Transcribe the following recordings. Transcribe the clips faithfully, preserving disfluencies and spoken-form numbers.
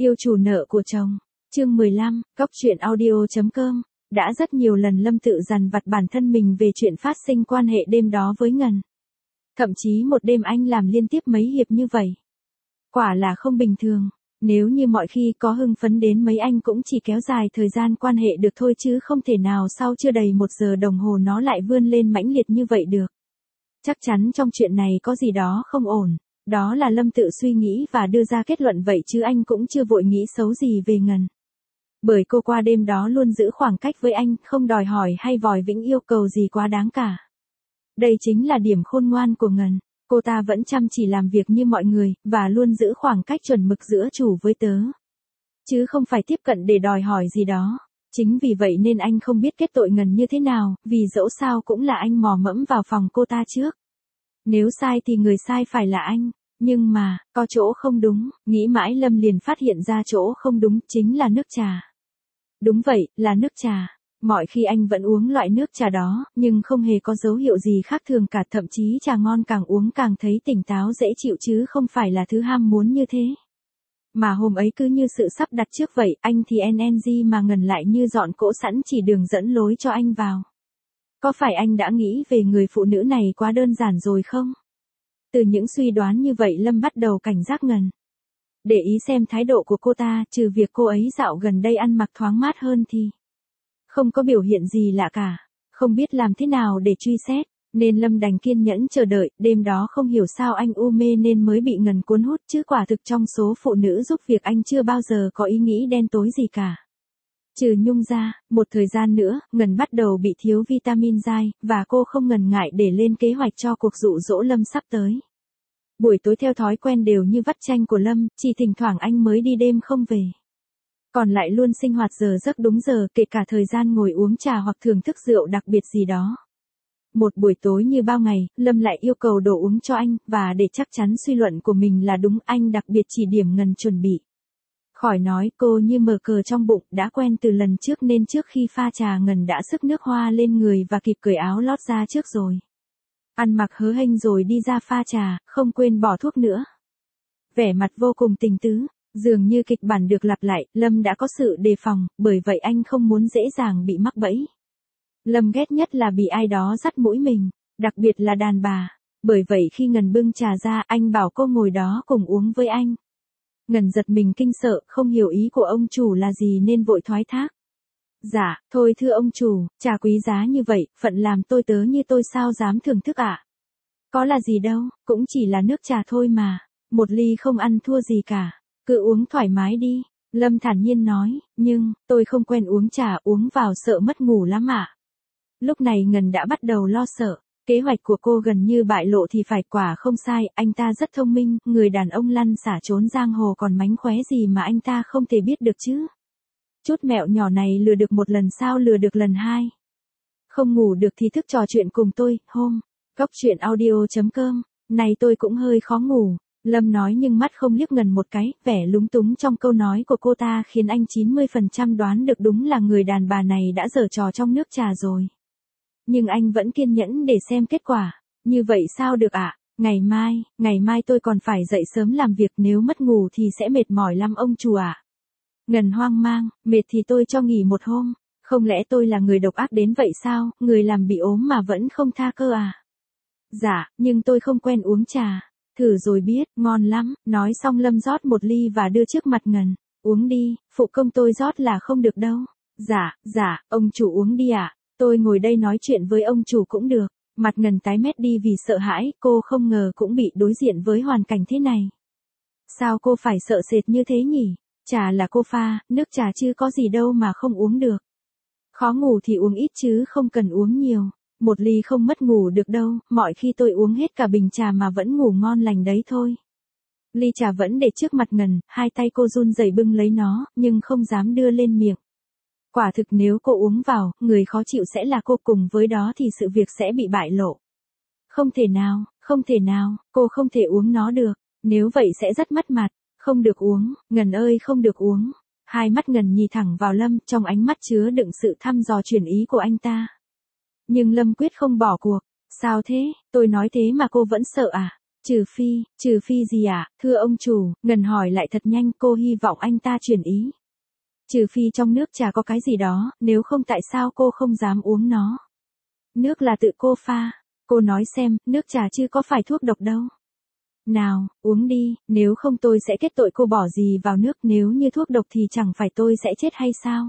Yêu chủ nợ của chồng. Chương mười lăm, Cóc truyện audio chấm com. Đã rất nhiều lần Lâm tự dằn vặt bản thân mình về chuyện phát sinh quan hệ đêm đó với Ngân. Thậm chí một đêm anh làm liên tiếp mấy hiệp như vậy. Quả là không bình thường. Nếu như mọi khi có hưng phấn đến mấy anh cũng chỉ kéo dài thời gian quan hệ được thôi chứ không thể nào sau chưa đầy một giờ đồng hồ nó lại vươn lên mãnh liệt như vậy được. Chắc chắn trong chuyện này có gì đó không ổn. Đó là Lâm tự suy nghĩ và đưa ra kết luận vậy chứ anh cũng chưa vội nghĩ xấu gì về Ngân. Bởi cô qua đêm đó luôn giữ khoảng cách với anh, không đòi hỏi hay vòi vĩnh yêu cầu gì quá đáng cả. Đây chính là điểm khôn ngoan của Ngân. Cô ta vẫn chăm chỉ làm việc như mọi người, và luôn giữ khoảng cách chuẩn mực giữa chủ với tớ. Chứ không phải tiếp cận để đòi hỏi gì đó. Chính vì vậy nên anh không biết kết tội Ngân như thế nào, vì dẫu sao cũng là anh mò mẫm vào phòng cô ta trước. Nếu sai thì người sai phải là anh. Nhưng mà, có chỗ không đúng, nghĩ mãi Lâm liền phát hiện ra chỗ không đúng chính là nước trà. Đúng vậy, là nước trà. Mọi khi anh vẫn uống loại nước trà đó, nhưng không hề có dấu hiệu gì khác thường cả, thậm chí trà ngon càng uống càng thấy tỉnh táo dễ chịu chứ không phải là thứ ham muốn như thế. Mà hôm ấy cứ như sự sắp đặt trước vậy, anh thì en en giê mà Ngân lại như dọn cỗ sẵn chỉ đường dẫn lối cho anh vào. Có phải anh đã nghĩ về người phụ nữ này quá đơn giản rồi không? Từ những suy đoán như vậy Lâm bắt đầu cảnh giác Ngân. Để ý xem thái độ của cô ta, trừ việc cô ấy dạo gần đây ăn mặc thoáng mát hơn thì không có biểu hiện gì lạ cả. Không biết làm thế nào để truy xét, nên Lâm đành kiên nhẫn chờ đợi. Đêm đó không hiểu sao anh u mê nên mới bị Ngân cuốn hút, chứ quả thực trong số phụ nữ giúp việc anh chưa bao giờ có ý nghĩ đen tối gì cả. Trừ Nhung ra, một thời gian nữa, Ngân bắt đầu bị thiếu vitamin dai, và cô không ngần ngại để lên kế hoạch cho cuộc dụ dỗ Lâm sắp tới. Buổi tối theo thói quen đều như vắt chanh của Lâm, chỉ thỉnh thoảng anh mới đi đêm không về. Còn lại luôn sinh hoạt giờ giấc đúng giờ, kể cả thời gian ngồi uống trà hoặc thưởng thức rượu đặc biệt gì đó. Một buổi tối như bao ngày, Lâm lại yêu cầu đồ uống cho anh, và để chắc chắn suy luận của mình là đúng, anh đặc biệt chỉ điểm Ngân chuẩn bị. Khỏi nói, cô như mờ cờ trong bụng, đã quen từ lần trước nên trước khi pha trà Ngân đã xức nước hoa lên người và kịp cởi áo lót ra trước rồi. Ăn mặc hớ hênh rồi đi ra pha trà, không quên bỏ thuốc nữa. Vẻ mặt vô cùng tình tứ, dường như kịch bản được lặp lại, Lâm đã có sự đề phòng, bởi vậy anh không muốn dễ dàng bị mắc bẫy. Lâm ghét nhất là bị ai đó dắt mũi mình, đặc biệt là đàn bà. Bởi vậy khi Ngân bưng trà ra, anh bảo cô ngồi đó cùng uống với anh. Ngân giật mình kinh sợ, không hiểu ý của ông chủ là gì nên vội thoái thác. Dạ, thôi thưa ông chủ, trà quý giá như vậy, phận làm tôi tớ như tôi sao dám thưởng thức ạ? Có là gì đâu, cũng chỉ là nước trà thôi mà, một ly không ăn thua gì cả, cứ uống thoải mái đi. Lâm thản nhiên nói, nhưng, tôi không quen uống trà, uống vào sợ mất ngủ lắm ạ. Lúc này Ngân đã bắt đầu lo sợ, kế hoạch của cô gần như bại lộ thì phải, quả không sai, anh ta rất thông minh, người đàn ông lăn xả trốn giang hồ còn mánh khóe gì mà anh ta không thể biết được chứ. Chút mẹo nhỏ này lừa được một lần sao lừa được lần hai. Không ngủ được thì thức trò chuyện cùng tôi, hôm. Cóc truyện audio chấm com. Này tôi cũng hơi khó ngủ. Lâm nói nhưng mắt không liếc Ngân một cái, vẻ lúng túng trong câu nói của cô ta khiến anh chín mươi phần trăm đoán được đúng là người đàn bà này đã giở trò trong nước trà rồi. Nhưng anh vẫn kiên nhẫn để xem kết quả. Như vậy sao được ạ? À? Ngày mai, ngày mai tôi còn phải dậy sớm làm việc, nếu mất ngủ thì sẽ mệt mỏi lắm ông chủ ạ. À? Ngân hoang mang, mệt thì tôi cho nghỉ một hôm, không lẽ tôi là người độc ác đến vậy sao, người làm bị ốm mà vẫn không tha cơ à? Dạ, nhưng tôi không quen uống trà, thử rồi biết, ngon lắm. Nói xong Lâm rót một ly và đưa trước mặt Ngân, uống đi, phụ công tôi rót là không được đâu. Dạ, dạ, ông chủ uống đi ạ, à? Tôi ngồi đây nói chuyện với ông chủ cũng được. Mặt Ngân tái mét đi vì sợ hãi, cô không ngờ cũng bị đối diện với hoàn cảnh thế này. Sao cô phải sợ sệt như thế nhỉ? Trà là cô pha, nước trà chứ có gì đâu mà không uống được. Khó ngủ thì uống ít chứ không cần uống nhiều. Một ly không mất ngủ được đâu, mọi khi tôi uống hết cả bình trà mà vẫn ngủ ngon lành đấy thôi. Ly trà vẫn để trước mặt Ngân, hai tay cô run rẩy bưng lấy nó, nhưng không dám đưa lên miệng. Quả thực nếu cô uống vào, người khó chịu sẽ là cô, cùng với đó thì sự việc sẽ bị bại lộ. Không thể nào, không thể nào, cô không thể uống nó được, nếu vậy sẽ rất mất mặt. Không được uống, Ngân ơi không được uống. Hai mắt Ngân nhìn thẳng vào Lâm, trong ánh mắt chứa đựng sự thăm dò truyền ý của anh ta. Nhưng Lâm quyết không bỏ cuộc. Sao thế, tôi nói thế mà cô vẫn sợ à? Trừ phi, trừ phi gì ạ, à? Thưa ông chủ, Ngân hỏi lại thật nhanh, cô hy vọng anh ta chuyển ý. Trừ phi trong nước trà có cái gì đó, nếu không tại sao cô không dám uống nó. Nước là tự cô pha. Cô nói xem, nước trà chứ có phải thuốc độc đâu. Nào, uống đi, nếu không tôi sẽ kết tội cô bỏ gì vào nước, nếu như thuốc độc thì chẳng phải tôi sẽ chết hay sao?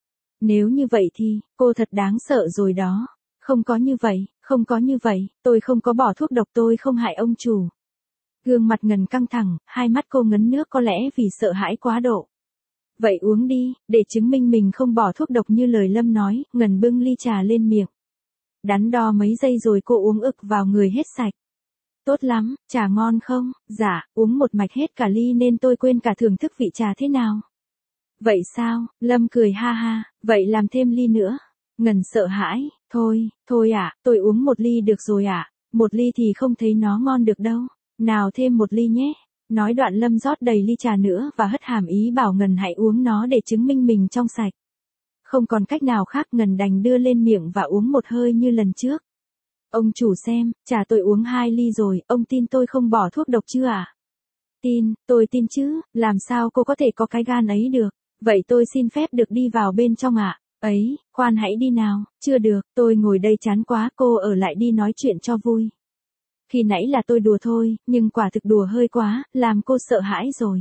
Nếu như vậy thì, cô thật đáng sợ rồi đó. Không có như vậy, không có như vậy, tôi không có bỏ thuốc độc, tôi không hại ông chủ. Gương mặt Ngân căng thẳng, hai mắt cô ngấn nước có lẽ vì sợ hãi quá độ. Vậy uống đi, để chứng minh mình không bỏ thuốc độc như lời Lâm nói, Ngân bưng ly trà lên miệng. Đắn đo mấy giây rồi cô uống ực vào người hết sạch. Tốt lắm, trà ngon không? Dạ, uống một mạch hết cả ly nên tôi quên cả thưởng thức vị trà thế nào. Vậy sao? Lâm cười ha ha, vậy làm thêm ly nữa. Ngân sợ hãi, thôi, thôi ạ, à, tôi uống một ly được rồi ạ, à. Một ly thì không thấy nó ngon được đâu. Nào thêm một ly nhé. Nói đoạn Lâm rót đầy ly trà nữa và hất hàm ý bảo Ngân hãy uống nó để chứng minh mình trong sạch. Không còn cách nào khác, Ngân đành đưa lên miệng và uống một hơi như lần trước. Ông chủ xem, trà tôi uống hai ly rồi, ông tin tôi không bỏ thuốc độc chưa à? Tin, tôi tin chứ, làm sao cô có thể có cái gan ấy được? Vậy tôi xin phép được đi vào bên trong ạ. À? Ấy, khoan hãy đi nào, chưa được, tôi ngồi đây chán quá, cô ở lại đi nói chuyện cho vui. Khi nãy là tôi đùa thôi, nhưng quả thực đùa hơi quá, làm cô sợ hãi rồi.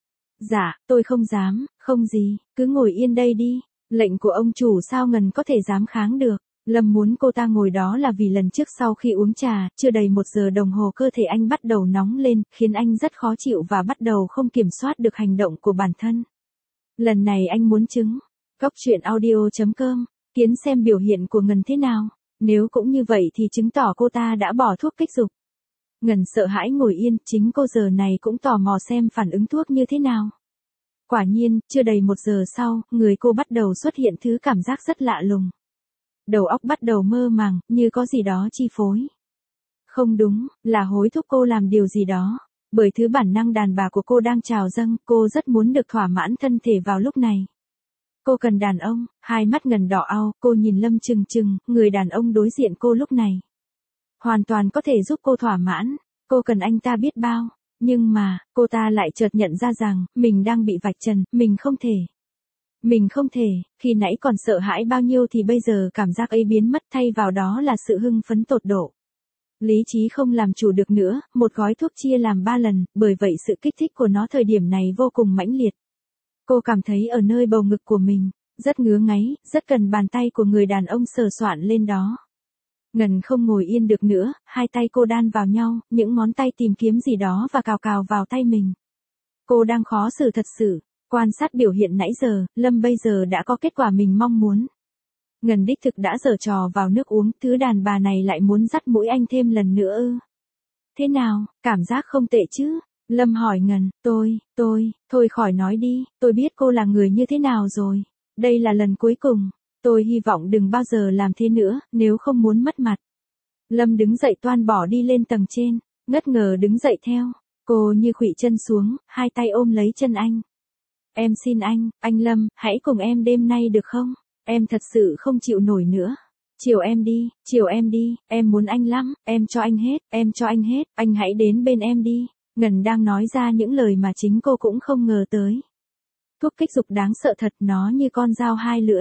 Dạ, tôi không dám, không gì, cứ ngồi yên đây đi, lệnh của ông chủ sao Ngân có thể dám kháng được. Lâm muốn cô ta ngồi đó là vì lần trước sau khi uống trà, chưa đầy một giờ đồng hồ cơ thể anh bắt đầu nóng lên, khiến anh rất khó chịu và bắt đầu không kiểm soát được hành động của bản thân. Lần này anh muốn chứng. Góc truyện audio chấm com, kiến xem biểu hiện của Ngân thế nào. Nếu cũng như vậy thì chứng tỏ cô ta đã bỏ thuốc kích dục. Ngân sợ hãi ngồi yên, chính cô giờ này cũng tò mò xem phản ứng thuốc như thế nào. Quả nhiên, chưa đầy một giờ sau, người cô bắt đầu xuất hiện thứ cảm giác rất lạ lùng. Đầu óc bắt đầu mơ màng, như có gì đó chi phối. Không đúng, là hối thúc cô làm điều gì đó. Bởi thứ bản năng đàn bà của cô đang trào dâng, cô rất muốn được thỏa mãn thân thể vào lúc này. Cô cần đàn ông, hai mắt Ngân đỏ au, cô nhìn Lâm chừng chừng, người đàn ông đối diện cô lúc này. Hoàn toàn có thể giúp cô thỏa mãn, cô cần anh ta biết bao. Nhưng mà, cô ta lại chợt nhận ra rằng, mình đang bị vạch trần, mình không thể. Mình không thể, khi nãy còn sợ hãi bao nhiêu thì bây giờ cảm giác ấy biến mất, thay vào đó là sự hưng phấn tột độ. Lý trí không làm chủ được nữa, một gói thuốc chia làm ba lần, bởi vậy sự kích thích của nó thời điểm này vô cùng mãnh liệt. Cô cảm thấy ở nơi bầu ngực của mình, rất ngứa ngáy, rất cần bàn tay của người đàn ông sờ soạn lên đó. Ngân không ngồi yên được nữa, hai tay cô đan vào nhau, những ngón tay tìm kiếm gì đó và cào cào vào tay mình. Cô đang khó xử thật sự. Quan sát biểu hiện nãy giờ, Lâm bây giờ đã có kết quả mình mong muốn. Ngân đích thực đã giở trò vào nước uống, thứ đàn bà này lại muốn dắt mũi anh thêm lần nữa ư. Thế nào, cảm giác không tệ chứ? Lâm hỏi Ngân, tôi, tôi, thôi khỏi nói đi, tôi biết cô là người như thế nào rồi. Đây là lần cuối cùng, tôi hy vọng đừng bao giờ làm thế nữa, nếu không muốn mất mặt. Lâm đứng dậy toan bỏ đi lên tầng trên, ngất ngờ đứng dậy theo. Cô như khuỵu chân xuống, hai tay ôm lấy chân anh. Em xin anh, anh Lâm, hãy cùng em đêm nay được không? Em thật sự không chịu nổi nữa. Chiều em đi, chiều em đi, em muốn anh lắm, em cho anh hết, em cho anh hết, anh hãy đến bên em đi. Ngân đang nói ra những lời mà chính cô cũng không ngờ tới. Thuốc kích dục đáng sợ thật, nó như con dao hai lưỡi.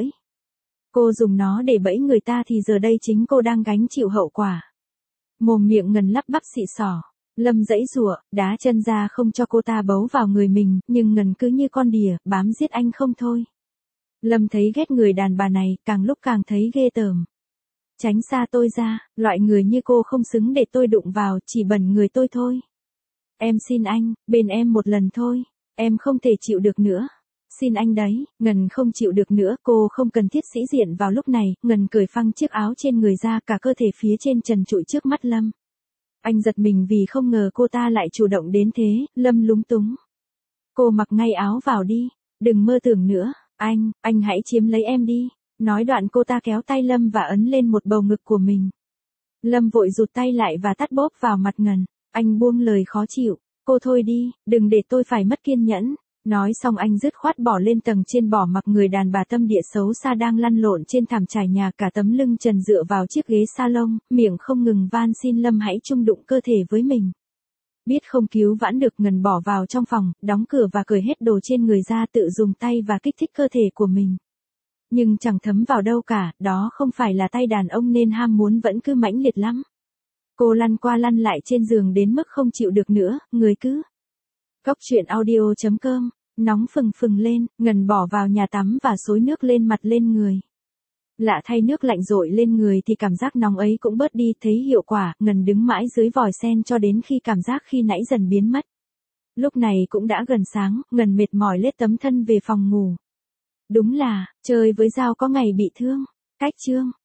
Cô dùng nó để bẫy người ta thì giờ đây chính cô đang gánh chịu hậu quả. Mồm miệng Ngân lắp bắp xị xỏ. Lâm giãy giụa, đá chân ra không cho cô ta bấu vào người mình, nhưng Ngân cứ như con đỉa, bám giết anh không thôi. Lâm thấy ghét người đàn bà này, càng lúc càng thấy ghê tởm. Tránh xa tôi ra, loại người như cô không xứng để tôi đụng vào, chỉ bẩn người tôi thôi. Em xin anh, bên em một lần thôi, em không thể chịu được nữa. Xin anh đấy, Ngân không chịu được nữa, cô không cần thiết sĩ diện vào lúc này, Ngân cởi phăng chiếc áo trên người ra, cả cơ thể phía trên trần trụi trước mắt Lâm. Anh giật mình vì không ngờ cô ta lại chủ động đến thế, Lâm lúng túng. Cô mặc ngay áo vào đi, đừng mơ tưởng nữa, anh, anh hãy chiếm lấy em đi. Nói đoạn cô ta kéo tay Lâm và ấn lên một bầu ngực của mình. Lâm vội rụt tay lại và tát bốp vào mặt Ngân, anh buông lời khó chịu, cô thôi đi, đừng để tôi phải mất kiên nhẫn. Nói xong anh dứt khoát bỏ lên tầng trên bỏ mặc người đàn bà tâm địa xấu xa đang lăn lộn trên thảm trải nhà, cả tấm lưng trần dựa vào chiếc ghế salon, miệng không ngừng van xin Lâm hãy chung đụng cơ thể với mình. Biết không cứu vãn được, Ngân bỏ vào trong phòng, đóng cửa và cởi hết đồ trên người ra, tự dùng tay và kích thích cơ thể của mình. Nhưng chẳng thấm vào đâu cả, đó không phải là tay đàn ông nên ham muốn vẫn cứ mãnh liệt lắm. Cô lăn qua lăn lại trên giường đến mức không chịu được nữa, người cứ. Góc truyện audio chấm com, nóng phừng phừng lên, Ngân bỏ vào nhà tắm và xối nước lên mặt lên người. Lạ thay, nước lạnh dội lên người thì cảm giác nóng ấy cũng bớt đi, thấy hiệu quả, Ngân đứng mãi dưới vòi sen cho đến khi cảm giác khi nãy dần biến mất. Lúc này cũng đã gần sáng, Ngân mệt mỏi lết tấm thân về phòng ngủ. Đúng là, chơi với dao có ngày bị thương. Cách chương